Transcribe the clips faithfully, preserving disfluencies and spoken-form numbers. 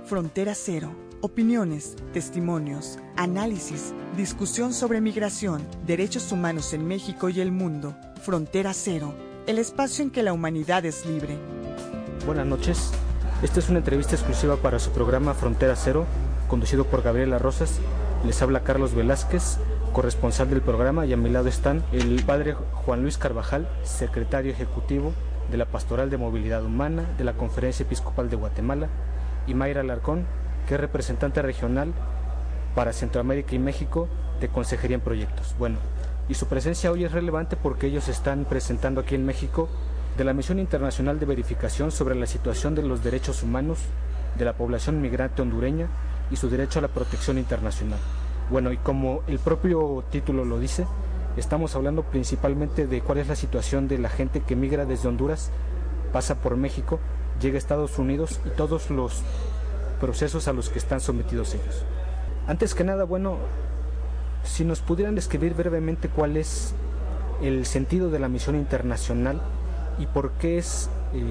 Frontera Cero. Opiniones, testimonios, análisis, discusión sobre migración, derechos humanos en México y el mundo. Frontera Cero, el espacio en que la humanidad es libre. Buenas noches. Esta es una entrevista exclusiva para su programa Frontera Cero, conducido por Gabriela Rosas. Les habla Carlos Velázquez, corresponsal del programa, y a mi lado están el padre Juan Luis Carvajal, secretario ejecutivo de la Pastoral de Movilidad Humana de la Conferencia Episcopal de Guatemala, y Mayra Alarcón, que es representante regional para Centroamérica y México de Consejería en Proyectos. Bueno, y su presencia hoy es relevante porque ellos están presentando aquí en México de la Misión Internacional de Verificación sobre la situación de los derechos humanos de la población migrante hondureña y su derecho a la protección internacional. Bueno, y como el propio título lo dice, estamos hablando principalmente de cuál es la situación de la gente que migra desde Honduras, pasa por México, llega a Estados Unidos y todos los procesos a los que están sometidos ellos. Antes que nada, bueno, si nos pudieran describir brevemente cuál es el sentido de la misión internacional y por qué es eh,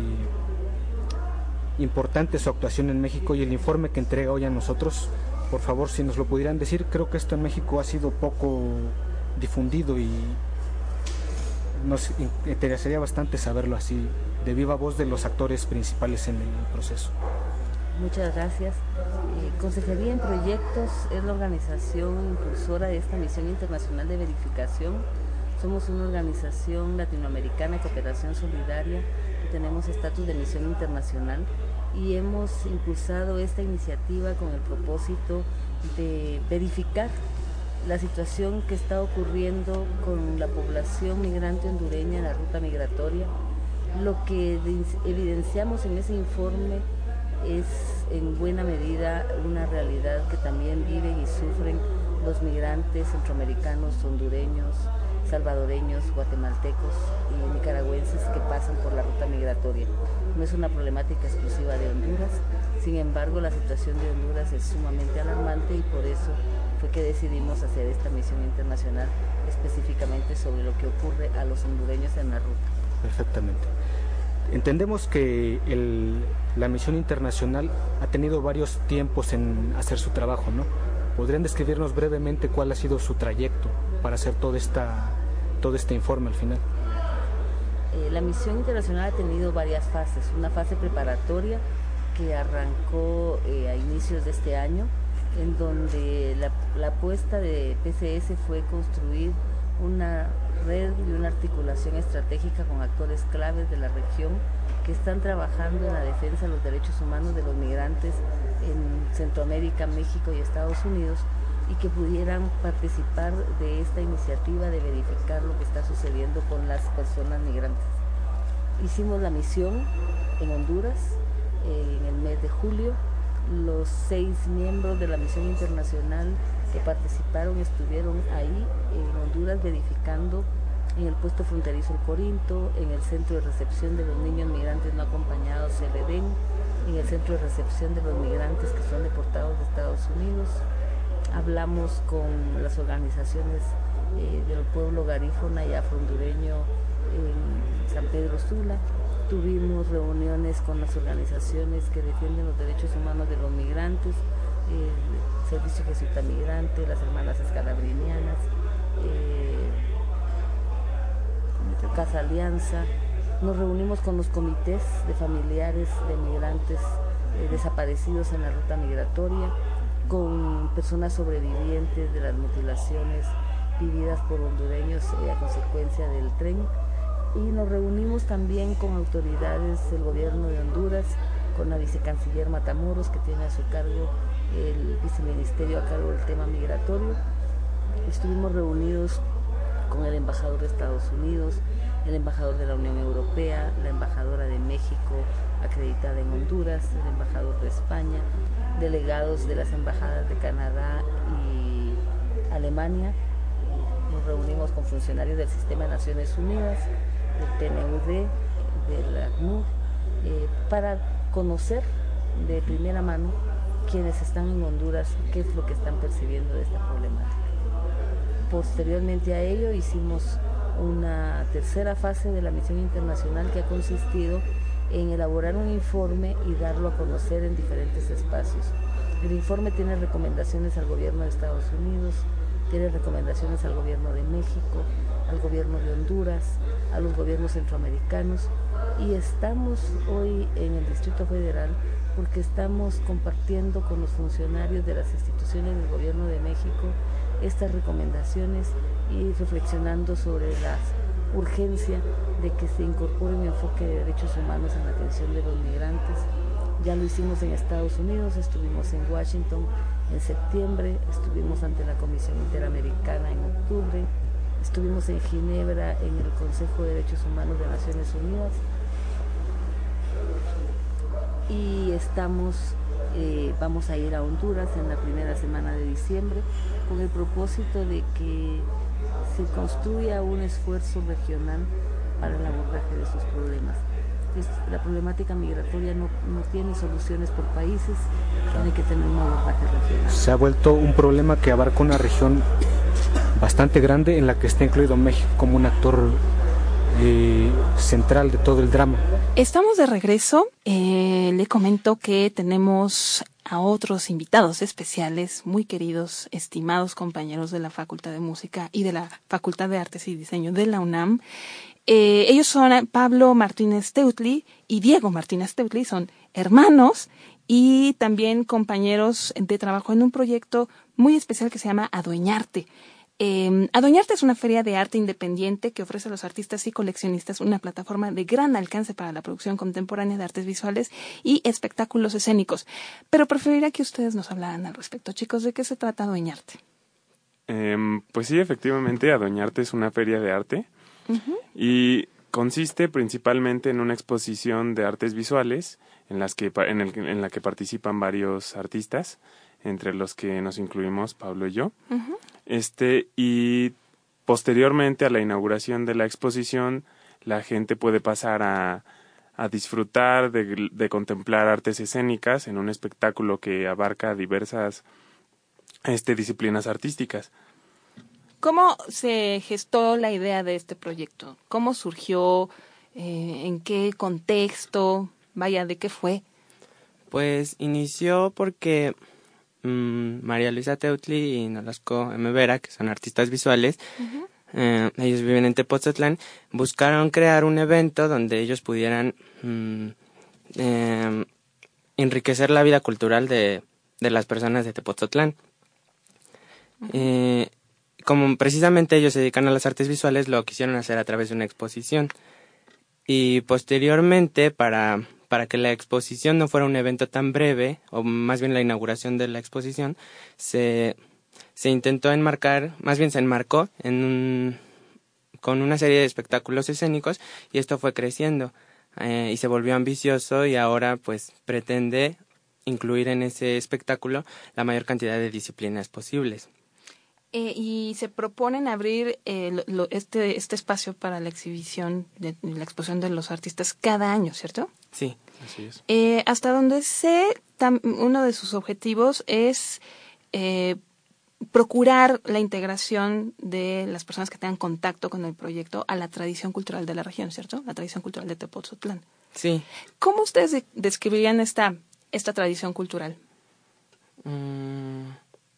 importante su actuación en México y el informe que entrega hoy a nosotros, por favor, si nos lo pudieran decir. Creo que esto en México ha sido poco difundido y nos interesaría bastante saberlo así, de viva voz de los actores principales en el proceso. Muchas gracias. Eh, Consejería en Proyectos es la organización impulsora de esta misión internacional de verificación. Somos una organización latinoamericana de cooperación solidaria que tenemos estatus de misión internacional y hemos impulsado esta iniciativa con el propósito de verificar la situación que está ocurriendo con la población migrante hondureña en la ruta migratoria. Lo que evidenciamos en ese informe es en buena medida una realidad que también viven y sufren los migrantes centroamericanos, hondureños, salvadoreños, guatemaltecos y nicaragüenses que pasan por la ruta migratoria. No es una problemática exclusiva de Honduras, sin embargo la situación de Honduras es sumamente alarmante y por eso fue que decidimos hacer esta misión internacional específicamente sobre lo que ocurre a los hondureños en la ruta. Perfectamente. Entendemos que el, la misión internacional ha tenido varios tiempos en hacer su trabajo, ¿no? ¿Podrían describirnos brevemente cuál ha sido su trayecto para hacer todo, esta, todo este informe al final? Eh, la misión internacional ha tenido varias fases. Una fase preparatoria que arrancó eh, a inicios de este año, en donde la, la apuesta de P C S fue construir una red y una articulación estratégica con actores claves de la región que están trabajando en la defensa de los derechos humanos de los migrantes en Centroamérica, México y Estados Unidos, y que pudieran participar de esta iniciativa de verificar lo que está sucediendo con las personas migrantes. Hicimos la misión en Honduras eh, en el mes de julio. Los seis miembros de la misión internacional que participaron estuvieron ahí en Honduras verificando en el puesto fronterizo El Corinto, en el centro de recepción de los niños migrantes no acompañados el Edén, en el centro de recepción de los migrantes que son deportados de Estados Unidos. Hablamos con las organizaciones eh, del pueblo garífuna y afrohondureño en San Pedro Sula. Tuvimos reuniones con las organizaciones que defienden los derechos humanos de los migrantes, el Servicio Jesuita Migrante, las Hermanas Escalabrinianas, eh, Casa Alianza. Nos reunimos con los comités de familiares de migrantes eh, desaparecidos en la ruta migratoria, con personas sobrevivientes de las mutilaciones vividas por hondureños eh, a consecuencia del tren. Y nos reunimos también con autoridades del gobierno de Honduras, con la vicecanciller Matamoros, que tiene a su cargo el viceministerio a cargo del tema migratorio. Estuvimos reunidos con el embajador de Estados Unidos, el embajador de la Unión Europea, la embajadora de México acreditada en Honduras, el embajador de España, delegados de las embajadas de Canadá y Alemania. Nos reunimos con funcionarios del Sistema de Naciones Unidas, del P N U D, de la A C N U R, eh, para conocer de primera mano quienes están en Honduras, qué es lo que están percibiendo de esta problemática. Posteriormente a ello hicimos una tercera fase de la misión internacional que ha consistido en elaborar un informe y darlo a conocer en diferentes espacios. El informe tiene recomendaciones al gobierno de Estados Unidos, tiene recomendaciones al gobierno de México, al gobierno de Honduras, a los gobiernos centroamericanos, y estamos hoy en el Distrito Federal porque estamos compartiendo con los funcionarios de las instituciones del gobierno de México estas recomendaciones y reflexionando sobre la urgencia de que se incorpore un enfoque de derechos humanos en la atención de los migrantes. Ya lo hicimos en Estados Unidos, estuvimos en Washington en septiembre, estuvimos ante la Comisión Interamericana en octubre, estuvimos en Ginebra en el Consejo de Derechos Humanos de Naciones Unidas y estamos, eh, vamos a ir a Honduras en la primera semana de diciembre con el propósito de que se construya un esfuerzo regional para el abordaje de sus problemas. Es, la problemática migratoria no, no tiene soluciones por países, tiene que tener un abordaje regional. Se ha vuelto un problema que abarca una región bastante grande en la que está incluido México como un actor eh, central de todo el drama. Estamos de regreso. Eh, le comento que tenemos a otros invitados especiales, muy queridos, estimados compañeros de la Facultad de Música y de la Facultad de Artes y Diseño de la UNAM. Eh, ellos son Pablo Martínez Teutli y Diego Martínez Teutli, son hermanos y también compañeros de trabajo en un proyecto muy especial que se llama Adueñarte. Eh, Adueñarte es una feria de arte independiente que ofrece a los artistas y coleccionistas una plataforma de gran alcance para la producción contemporánea de artes visuales y espectáculos escénicos. Pero preferiría que ustedes nos hablaran al respecto. Chicos, ¿de qué se trata Adueñarte? Eh, pues sí, efectivamente, Adueñarte es una feria de arte uh-huh. y consiste principalmente en una exposición de artes visuales en, las que, en, el, en la que participan varios artistas, entre los que nos incluimos Pablo y yo. Uh-huh. Este, y posteriormente a la inauguración de la exposición, la gente puede pasar a, a disfrutar de, de contemplar artes escénicas en un espectáculo que abarca diversas este, disciplinas artísticas. ¿Cómo se gestó la idea de este proyecto? ¿Cómo surgió? Eh, ¿En qué contexto? Vaya, ¿de qué fue? Pues inició porque mmm, María Luisa Teutli y Nolasco M. Vera, que son artistas visuales, uh-huh. eh, ellos viven en Tepoztlán, buscaron crear un evento donde ellos pudieran mmm, eh, enriquecer la vida cultural de, de las personas de Tepoztlán. Uh-huh. Eh, como precisamente ellos se dedican a las artes visuales, lo quisieron hacer a través de una exposición. Y posteriormente, para, para que la exposición no fuera un evento tan breve, o más bien la inauguración de la exposición, se, se intentó enmarcar, más bien se enmarcó en un, con una serie de espectáculos escénicos, y esto fue creciendo, eh, y se volvió ambicioso, y ahora pues pretende incluir en ese espectáculo la mayor cantidad de disciplinas posibles. Eh, y se proponen abrir eh, lo, lo, este este espacio para la exhibición, de, la exposición de los artistas cada año, ¿cierto? Sí, así es. Eh, hasta donde sé, tam, uno de sus objetivos es eh, procurar la integración de las personas que tengan contacto con el proyecto a la tradición cultural de la región, ¿cierto? La tradición cultural de Tepoztlán. Sí. ¿Cómo ustedes de, describirían esta esta tradición cultural? Mm.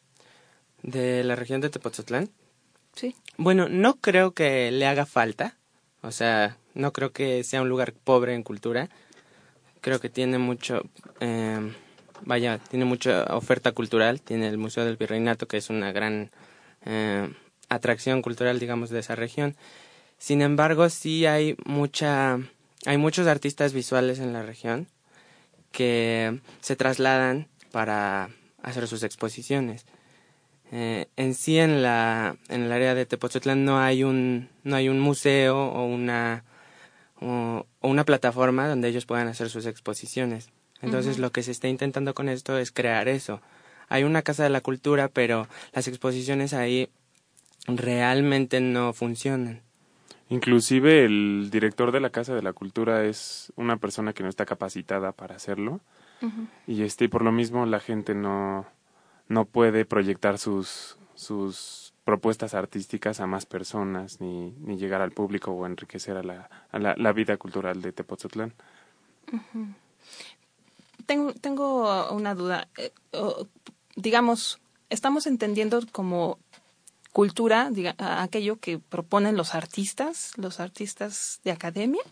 ¿De la región de Tepoztlán? Sí. Bueno, no creo que le haga falta. O sea, no creo que sea un lugar pobre en cultura. Creo que tiene mucho, eh, vaya, tiene mucha oferta cultural. Tiene el Museo del Virreinato, que es una gran eh, atracción cultural, digamos, de esa región. Sin embargo, sí hay mucha, hay muchos artistas visuales en la región que se trasladan para hacer sus exposiciones. Eh, en sí en la en el área de Tepoztlán no hay un no hay un museo o una o, o una plataforma donde ellos puedan hacer sus exposiciones. Entonces uh-huh. lo que se está intentando con esto es crear eso. Hay una casa de la cultura, pero las exposiciones ahí realmente no funcionan. Inclusive el director de la Casa de la Cultura es una persona que no está capacitada para hacerlo. Uh-huh. Y este por lo mismo la gente no no puede proyectar sus sus propuestas artísticas a más personas ni, ni llegar al público o enriquecer a la a la, la vida cultural de Tepoztlán. Uh-huh. Tengo, tengo una duda. Eh, oh, digamos, estamos entendiendo como cultura diga, aquello que proponen los artistas, los artistas de academia,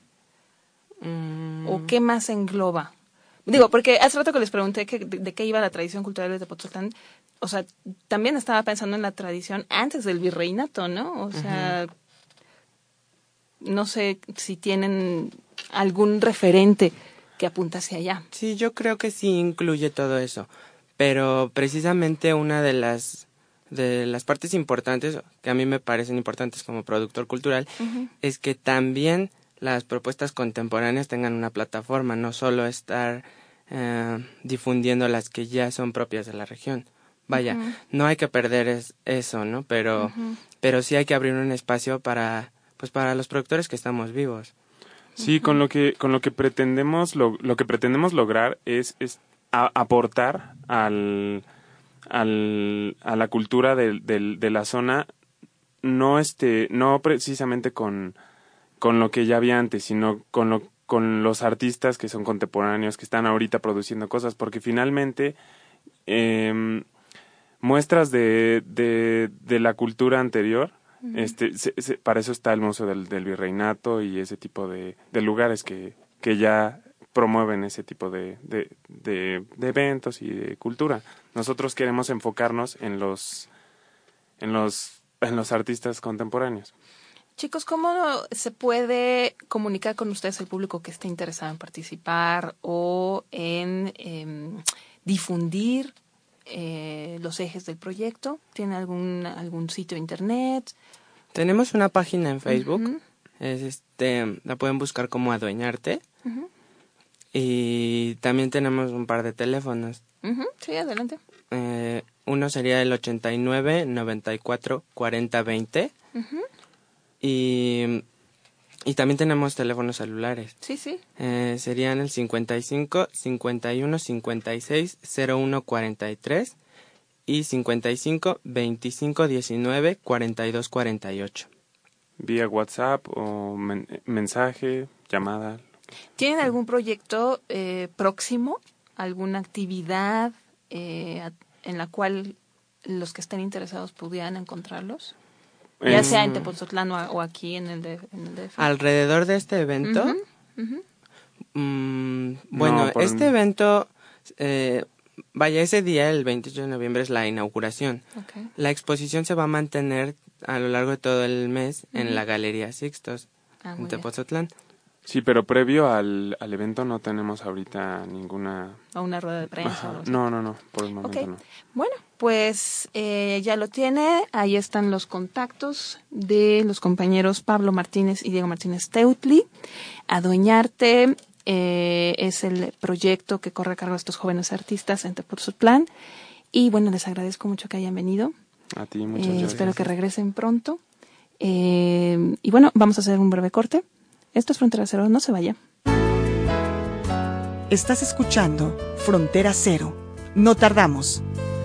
mm. ¿o qué más engloba? Digo, porque hace rato que les pregunté que, de, de qué iba la tradición cultural de Tepoztlán, o sea, también estaba pensando en la tradición antes del virreinato, ¿no? O sea, uh-huh. no sé si tienen algún referente que apunta hacia allá. Sí, yo creo que sí incluye todo eso, pero precisamente una de las de las partes importantes, que a mí me parecen importantes como productor cultural, uh-huh. es que también las propuestas contemporáneas tengan una plataforma, no solo estar eh, difundiendo las que ya son propias de la región. Vaya, uh-huh. no hay que perder es, eso, ¿no? Pero, uh-huh. pero sí hay que abrir un espacio para, pues para los productores que estamos vivos. Sí, uh-huh. con lo que, con lo que pretendemos, lo, lo que pretendemos lograr es, es a, aportar al, al, a la cultura de, de, de la zona, no este, no precisamente con, con lo que ya había antes, sino con lo, con los artistas que son contemporáneos, que están ahorita produciendo cosas, porque finalmente eh, muestras de, de, de la cultura anterior, uh-huh. este, se, se, para eso está el Museo del, del Virreinato y ese tipo de, de lugares que, que ya promueven ese tipo de, de, de, de eventos y de cultura. Nosotros queremos enfocarnos en los, en los, en los artistas contemporáneos. Chicos, ¿cómo se puede comunicar con ustedes el público que esté interesado en participar o en eh, difundir eh, los ejes del proyecto? ¿Tiene algún algún sitio de internet? Tenemos una página en Facebook. Uh-huh. Es este, la pueden buscar como Adueñarte. Uh-huh. Y también tenemos un par de teléfonos. Uh-huh. Sí, adelante. Eh, uno sería el ochenta y nueve, noventa y cuatro, cuarenta, veinte. Uh-huh. Y, y también tenemos teléfonos celulares. Sí, sí. Eh, serían el cincuenta y cinco, cincuenta y uno, cincuenta y seis, cero uno, cuarenta y tres y cincuenta y cinco, veinticinco, diecinueve, cuarenta y dos, cuarenta y ocho. Vía WhatsApp o men- mensaje, llamada. ¿Tienen algún proyecto eh, próximo? ¿Alguna actividad eh, en la cual los que estén interesados pudieran encontrarlos? Ya sea en Tepoztlán o, o aquí en el, de, en el D F. Alrededor de este evento, uh-huh, uh-huh. Mmm, bueno, no, por... este evento, eh, vaya, ese día, el veintiocho de noviembre, es la inauguración. Okay. La exposición se va a mantener a lo largo de todo el mes uh-huh. en la Galería Sixtos, ah, en Tepoztlán. Sí, pero previo al, al evento no tenemos ahorita ninguna... ¿O una rueda de prensa? Ajá. No, no, no, por el momento okay. no. Bueno, pues eh, ya lo tiene. Ahí están los contactos de los compañeros Pablo Martínez y Diego Martínez Teutli. Adueñarte eh, es el proyecto que corre a cargo de estos jóvenes artistas en Tepoztlán. Y bueno, les agradezco mucho que hayan venido. A ti, muchas eh, gracias. Espero que regresen pronto. Eh, y bueno, vamos a hacer un breve corte. Esto es Frontera Cero, no se vaya. Estás escuchando Frontera Cero. No tardamos.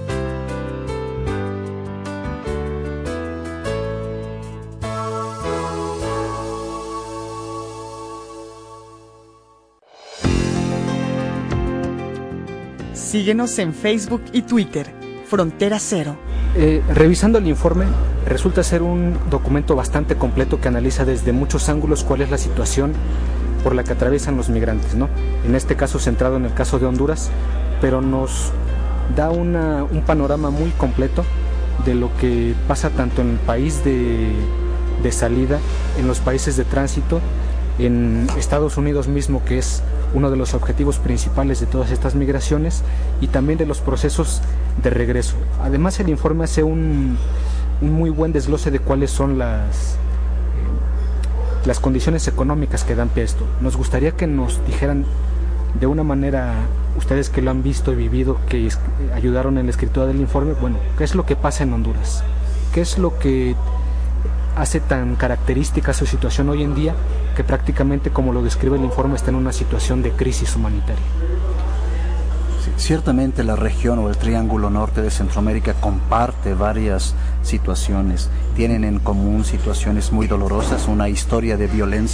Síguenos en Facebook y Twitter. Frontera Cero. Eh, revisando el informe, resulta ser un documento bastante completo que analiza desde muchos ángulos cuál es la situación por la que atraviesan los migrantes, ¿no? En este caso centrado en el caso de Honduras, pero nos da una, un panorama muy completo de lo que pasa tanto en el país de, de salida, en los países de tránsito, en Estados Unidos mismo, que es uno de los objetivos principales de todas estas migraciones, y también de los procesos de regreso. Además, el informe hace un, un muy buen desglose de cuáles son las, eh, las condiciones económicas que dan pie a esto. Nos gustaría que nos dijeran de una manera, ustedes que lo han visto y vivido, que es, ayudaron en la escritura del informe, bueno, ¿qué es lo que pasa en Honduras? ¿Qué es lo que hace tan característica su situación hoy en día, que prácticamente, como lo describe el informe, está en una situación de crisis humanitaria? Sí, ciertamente la región o el Triángulo Norte de Centroamérica comparte varias situaciones, tienen en común situaciones muy dolorosas, una historia de violencia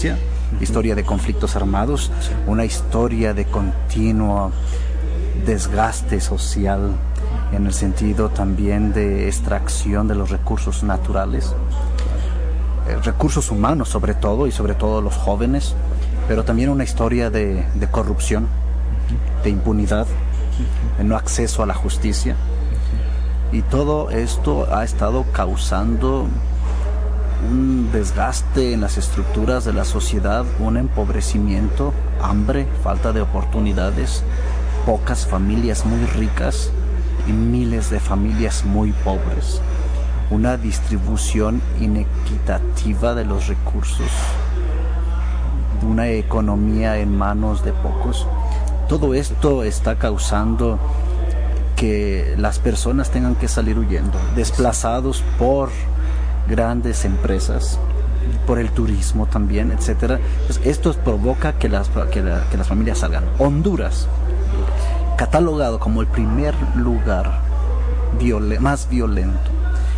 historia de conflictos armados, sí. Una historia de continuo desgaste social, en el sentido también de extracción de los recursos naturales, eh, recursos humanos sobre todo, y sobre todo los jóvenes, pero también una historia de, de corrupción, de impunidad, de no acceso a la justicia. Y todo esto ha estado causando un desgaste en las estructuras de la sociedad, un empobrecimiento, hambre, falta de oportunidades, pocas familias muy ricas y miles de familias muy pobres, una distribución inequitativa de los recursos, una economía en manos de pocos. Todo esto está causando que las personas tengan que salir huyendo, desplazados por grandes empresas, por el turismo también, etcétera. Pues esto provoca que las, que, la, que las familias salgan. Honduras, catalogado como el primer lugar violen, más violento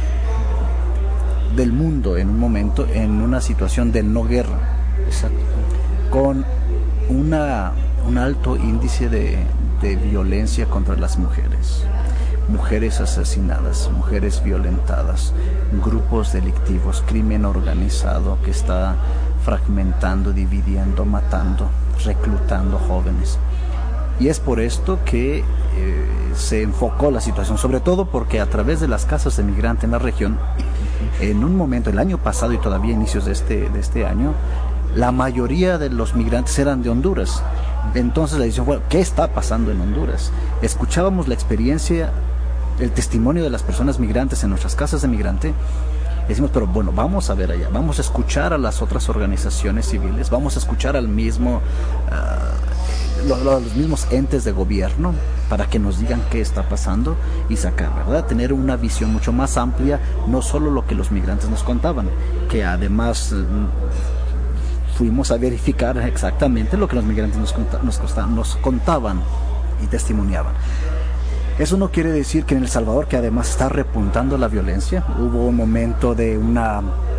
del mundo en un momento, en una situación de no guerra. Exacto. Con una, un alto índice de, de violencia contra las mujeres, mujeres asesinadas, mujeres violentadas, grupos delictivos, crimen organizado que está fragmentando, dividiendo, matando, reclutando jóvenes. Y es por esto que eh, se enfocó la situación, sobre todo porque a través de las casas de migrantes en la región, en un momento, el año pasado y todavía inicios de este, de este año, la mayoría de los migrantes eran de Honduras. Entonces la decisión fue, ¿qué está pasando en Honduras? Escuchábamos la experiencia, el testimonio de las personas migrantes en nuestras casas de migrante. Decimos, pero bueno, vamos a ver allá, vamos a escuchar a las otras organizaciones civiles, vamos a escuchar al mismo, uh, los, los mismos entes de gobierno para que nos digan qué está pasando y sacar, ¿verdad? Tener una visión mucho más amplia, no solo lo que los migrantes nos contaban, que además uh, fuimos a verificar exactamente lo que los migrantes nos, conta, nos, contaban, nos contaban y testimoniaban. Eso no quiere decir que en El Salvador, que además está repuntando la violencia, hubo un momento de una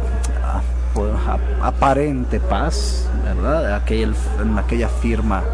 uh, aparente paz, ¿verdad? Aquel, en aquella firma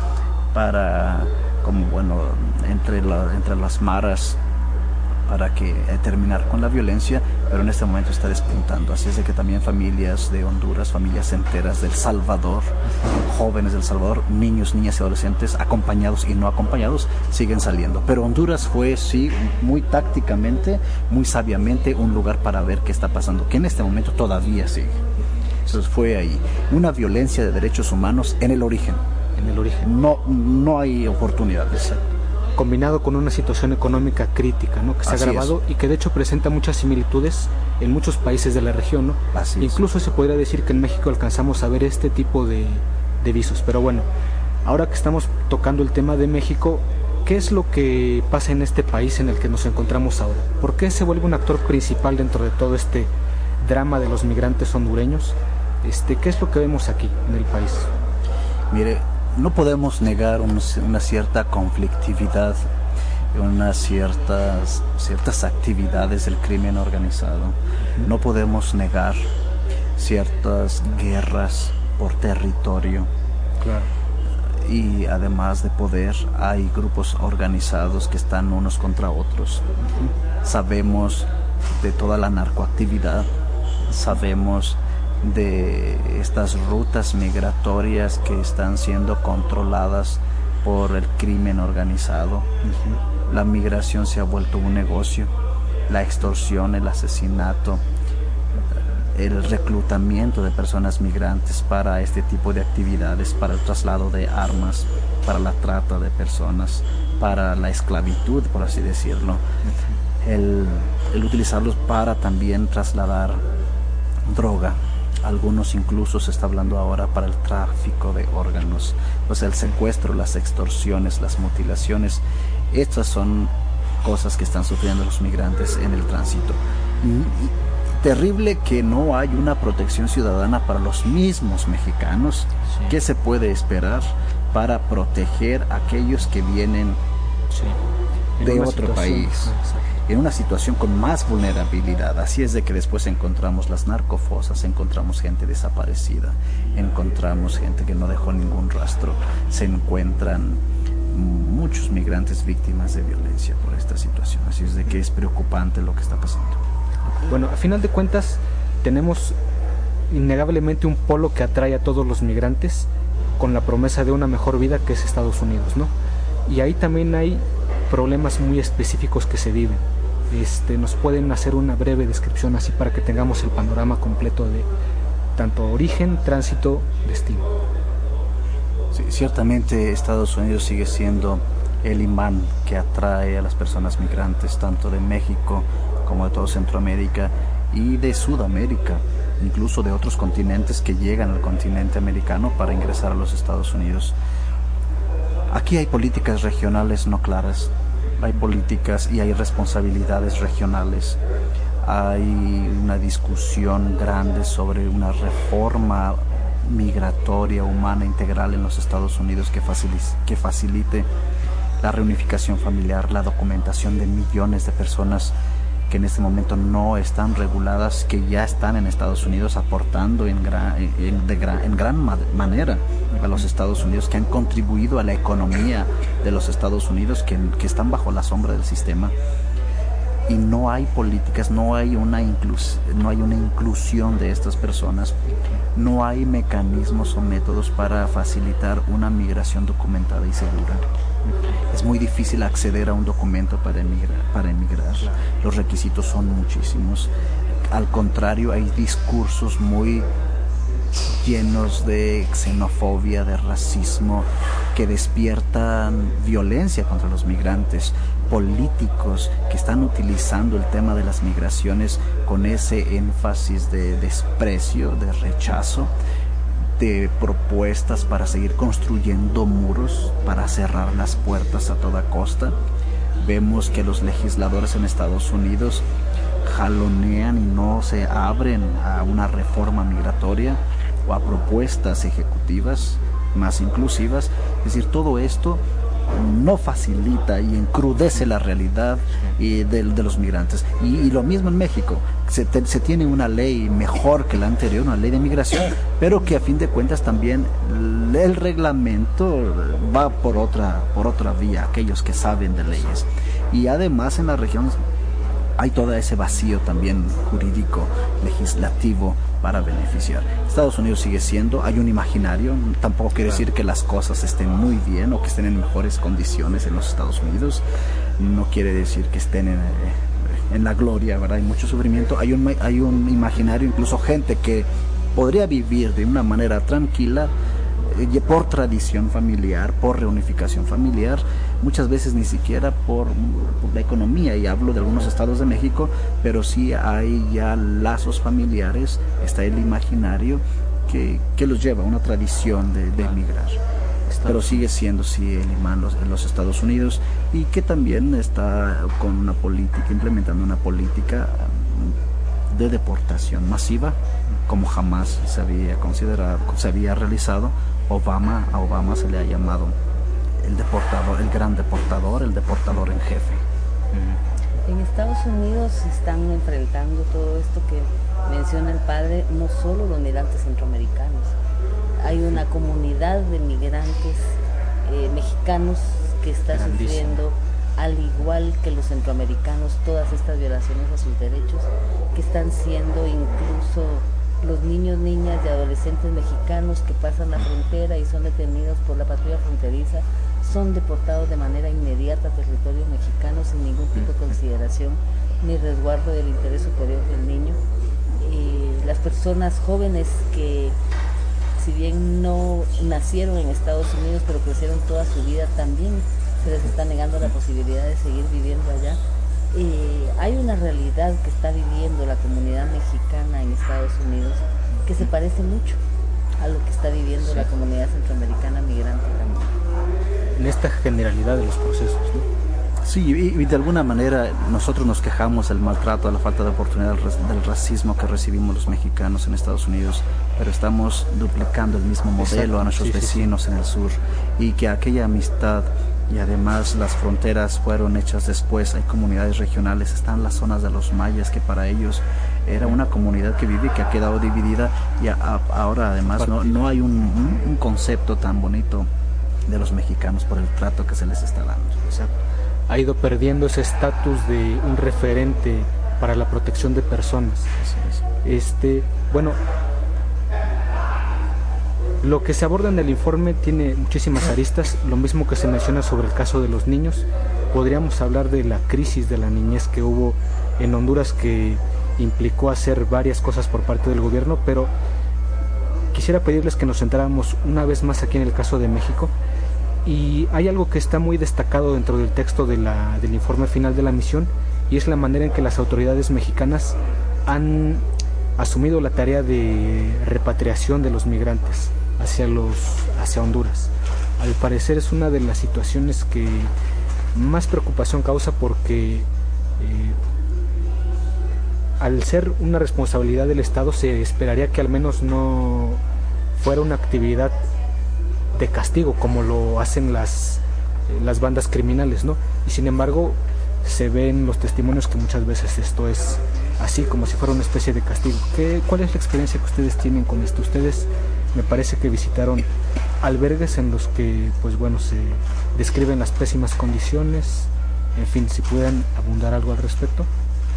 para, como bueno, entre, la, entre las maras para que eh, terminar con la violencia, pero en este momento está despuntando. Así es de que también familias de Honduras, familias enteras del Salvador, jóvenes del Salvador, niños, niñas y adolescentes, acompañados y no acompañados, siguen saliendo. Pero Honduras fue, sí, muy tácticamente, muy sabiamente, un lugar para ver qué está pasando, que en este momento todavía sigue. Entonces fue ahí una violencia de derechos humanos en el origen. En el origen. No, no hay oportunidades. Combinado con una situación económica crítica, ¿no? Que se Así ha agravado es. Y que de hecho presenta muchas similitudes en muchos países de la región, ¿no? Así Incluso es. Se podría decir que en México alcanzamos a ver este tipo de, de visos. Pero bueno, ahora que estamos tocando el tema de México, ¿qué es lo que pasa en este país en el que nos encontramos ahora? ¿Por qué se vuelve un actor principal dentro de todo este drama de los migrantes hondureños? Este, ¿qué es lo que vemos aquí en el país? Mire, no podemos negar un, una cierta conflictividad, unas ciertas, ciertas actividades del crimen organizado. No podemos negar ciertas guerras por territorio. Claro. Y además de poder, hay grupos organizados que están unos contra otros. Sabemos de toda la narcoactividad, sabemos de estas rutas migratorias que están siendo controladas por el crimen organizado. Uh-huh. La migración se ha vuelto un negocio, la extorsión, el asesinato, el reclutamiento de personas migrantes para este tipo de actividades, para el traslado de armas, para la trata de personas, para la esclavitud, por así decirlo. Uh-huh. el, el utilizarlos para también trasladar droga. Algunos incluso se está hablando ahora para el tráfico de órganos, o sea, el secuestro, las extorsiones, las mutilaciones. Estas son cosas que están sufriendo los migrantes en el tránsito. Y terrible que no hay una protección ciudadana para los mismos mexicanos. Sí. ¿Qué se puede esperar para proteger a aquellos que vienen sí. de otro país? Exacto. en una situación con más vulnerabilidad. Así es de que después encontramos las narcofosas, encontramos gente desaparecida, encontramos gente que no dejó ningún rastro, se encuentran muchos migrantes víctimas de violencia por esta situación. Así es de que es preocupante lo que está pasando. Bueno, a final de cuentas tenemos innegablemente un polo que atrae a todos los migrantes con la promesa de una mejor vida, que es Estados Unidos, ¿no? Y ahí también hay problemas muy específicos que se viven. Este, ¿nos pueden hacer una breve descripción así para que tengamos el panorama completo de tanto origen, tránsito, destino? Sí, ciertamente Estados Unidos sigue siendo el imán que atrae a las personas migrantes, tanto de México como de todo Centroamérica y de Sudamérica, incluso de otros continentes que llegan al continente americano para ingresar a los Estados Unidos. Aquí hay políticas regionales no claras, hay políticas y hay responsabilidades regionales. Hay una discusión grande sobre una reforma migratoria humana integral en los Estados Unidos que facilite, que facilite la reunificación familiar, la documentación de millones de personas que en este momento no están reguladas, que ya están en Estados Unidos aportando en gran, en, de gran, en gran manera a los Estados Unidos, que han contribuido a la economía de los Estados Unidos, que, que están bajo la sombra del sistema. Y no hay políticas, no hay una inclus, no hay una inclusión de estas personas, no hay mecanismos o métodos para facilitar una migración documentada y segura. Es muy difícil acceder a un documento para emigrar, para emigrar. Los requisitos son muchísimos. Al contrario, hay discursos muy llenos de xenofobia, de racismo, que despiertan violencia contra los migrantes. Políticos que están utilizando el tema de las migraciones con ese énfasis de desprecio, de rechazo, de propuestas para seguir construyendo muros, para cerrar las puertas a toda costa. Vemos que los legisladores en Estados Unidos jalonean y no se abren a una reforma migratoria o a propuestas ejecutivas más inclusivas. Es decir, todo esto no facilita y encrudece la realidad y de, de los migrantes. Y, y lo mismo en México. Se, te, se tiene una ley mejor que la anterior, una ley de migración, pero que a fin de cuentas también el, el reglamento va por otra, por otra vía, aquellos que saben de leyes. Y además en la región hay todo ese vacío también jurídico, legislativo, para beneficiar. Estados Unidos sigue siendo, hay un imaginario, tampoco quiere decir que las cosas estén muy bien o que estén en mejores condiciones en los Estados Unidos, no quiere decir que estén en, en la gloria, ¿verdad? Hay mucho sufrimiento, hay un, hay un imaginario, incluso gente que podría vivir de una manera tranquila, por tradición familiar, por reunificación familiar, muchas veces ni siquiera por, por la economía, y hablo de algunos estados de México, pero sí hay ya lazos familiares, está el imaginario que, que los lleva a una tradición de, de emigrar. Pero sigue siendo sí el imán los, en los Estados Unidos, y que también está con una política, implementando una política de deportación masiva, como jamás se había considerado, se había realizado. Obama, a Obama se le ha llamado el deportador, el gran deportador, el deportador en jefe. En Estados Unidos están enfrentando todo esto que menciona el padre, no solo los migrantes centroamericanos. Hay una comunidad de migrantes eh, mexicanos que está Grandísimo. sufriendo, al igual que los centroamericanos, todas estas violaciones a sus derechos, que están siendo incluso los niños, niñas y adolescentes mexicanos que pasan la frontera y son detenidos por la patrulla fronteriza, son deportados de manera inmediata a territorio mexicano sin ningún tipo de consideración ni resguardo del interés superior del niño. Eh, las personas jóvenes que, si bien no nacieron en Estados Unidos, pero crecieron toda su vida, también se les está negando la posibilidad de seguir viviendo allá. Eh, hay una realidad que está viviendo la comunidad mexicana en Estados Unidos que se parece mucho a lo que está viviendo sí. la comunidad centroamericana migrante también. En esta generalidad de los procesos, ¿no? Sí, y, y de alguna manera nosotros nos quejamos del maltrato, de la falta de oportunidad, del racismo que recibimos los mexicanos en Estados Unidos, pero estamos duplicando el mismo modelo Exacto. a nuestros sí, vecinos sí, sí. en el sur, y que aquella amistad y además las fronteras fueron hechas después. Hay comunidades regionales, están las zonas de los mayas, que para ellos era una comunidad que vive, que ha quedado dividida, y a, a, ahora además no, no hay un, un, un concepto tan bonito de los mexicanos por el trato que se les está dando. Exacto. Ha ido perdiendo ese estatus de un referente para la protección de personas. Así es. Este, bueno, lo que se aborda en el informe tiene muchísimas aristas, lo mismo que se menciona sobre el caso de los niños. Podríamos hablar de la crisis de la niñez que hubo en Honduras, que implicó hacer varias cosas por parte del gobierno, pero quisiera pedirles que nos centráramos una vez más aquí en el caso de México. Y hay algo que está muy destacado dentro del texto de la, del informe final de la misión, y es la manera en que las autoridades mexicanas han asumido la tarea de repatriación de los migrantes hacia, los, hacia Honduras. Al parecer es una de las situaciones que más preocupación causa, porque eh, al ser una responsabilidad del Estado se esperaría que al menos no fuera una actividad de castigo como lo hacen las, eh, las bandas criminales, ¿no? Y sin embargo se ven los testimonios que muchas veces esto es así, como si fuera una especie de castigo. ¿Qué, ¿Cuál es la experiencia que ustedes tienen con esto? Ustedes me parece que visitaron albergues en los que, pues bueno, se describen las pésimas condiciones. En fin, si puedan abundar algo al respecto.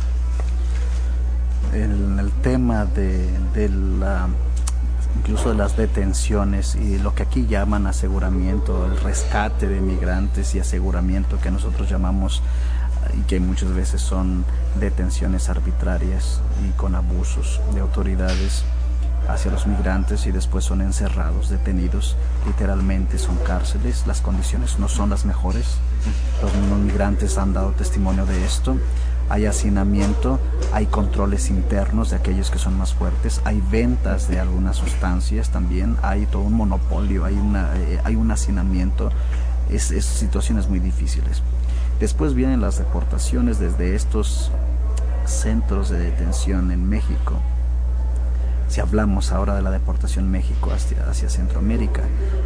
El, el tema de, de la, incluso de las detenciones y lo que aquí llaman aseguramiento, el rescate de migrantes y aseguramiento, que nosotros llamamos, y que muchas veces son detenciones arbitrarias y con abusos de autoridades hacia los migrantes, y después son encerrados, detenidos, literalmente son cárceles. Las condiciones no son las mejores, los mismos migrantes han dado testimonio de esto. Hay hacinamiento, hay controles internos de aquellos que son más fuertes, hay ventas de algunas sustancias también, hay todo un monopolio, hay, una, eh, hay un hacinamiento, es, es situaciones muy difíciles. Después vienen las deportaciones desde estos centros de detención en México. Si hablamos ahora de la deportación en México hacia, hacia Centroamérica,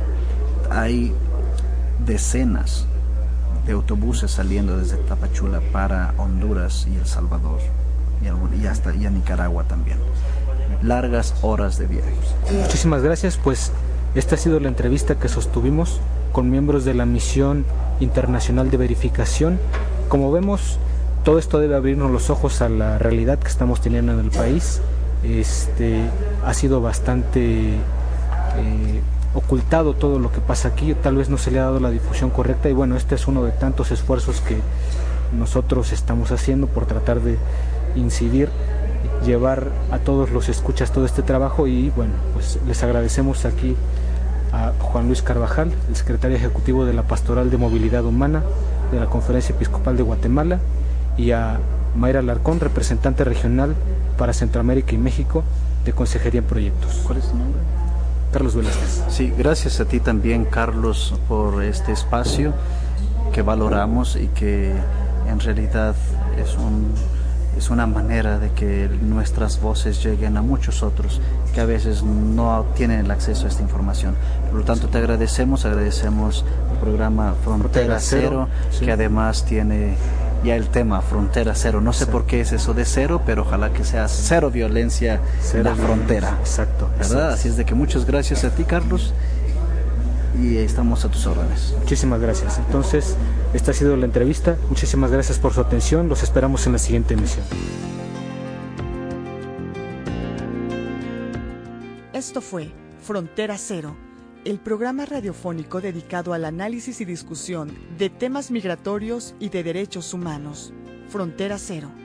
hay decenas de autobuses saliendo desde Tapachula para Honduras y El Salvador, y, y hasta y a Nicaragua también. Largas horas de viaje. Muchísimas gracias. Pues esta ha sido la entrevista que sostuvimos con miembros de la Misión Internacional de Verificación. Como vemos, todo esto debe abrirnos los ojos a la realidad que estamos teniendo en el país. Este ha sido bastante eh, ocultado todo lo que pasa aquí, tal vez no se le ha dado la difusión correcta, y bueno, este es uno de tantos esfuerzos que nosotros estamos haciendo por tratar de incidir, llevar a todos los escuchas todo este trabajo. Y bueno, pues les agradecemos aquí a Juan Luis Carvajal, el secretario ejecutivo de la Pastoral de Movilidad Humana de la Conferencia Episcopal de Guatemala, y a Mayra Larcón, representante regional para Centroamérica y México de Consejería en Proyectos. ¿Cuál es tu nombre? Carlos Velázquez. Sí, gracias a ti también, Carlos, por este espacio que valoramos y que en realidad es un es una manera de que nuestras voces lleguen a muchos otros que a veces no tienen el acceso a esta información. Por lo tanto, te agradecemos, agradecemos el programa Frontera Cero, sí, que además tiene ya el tema Frontera Cero. No sé sí. por qué es eso de cero, pero ojalá que sea cero violencia en la frontera. Exacto. ¿Verdad? Exacto. Así es de que muchas gracias a ti, Carlos, y estamos a tus órdenes. Muchísimas gracias. Entonces, esta ha sido la entrevista. Muchísimas gracias por su atención. Los esperamos en la siguiente emisión. Esto fue Frontera Cero, el programa radiofónico dedicado al análisis y discusión de temas migratorios y de derechos humanos. Frontera Cero.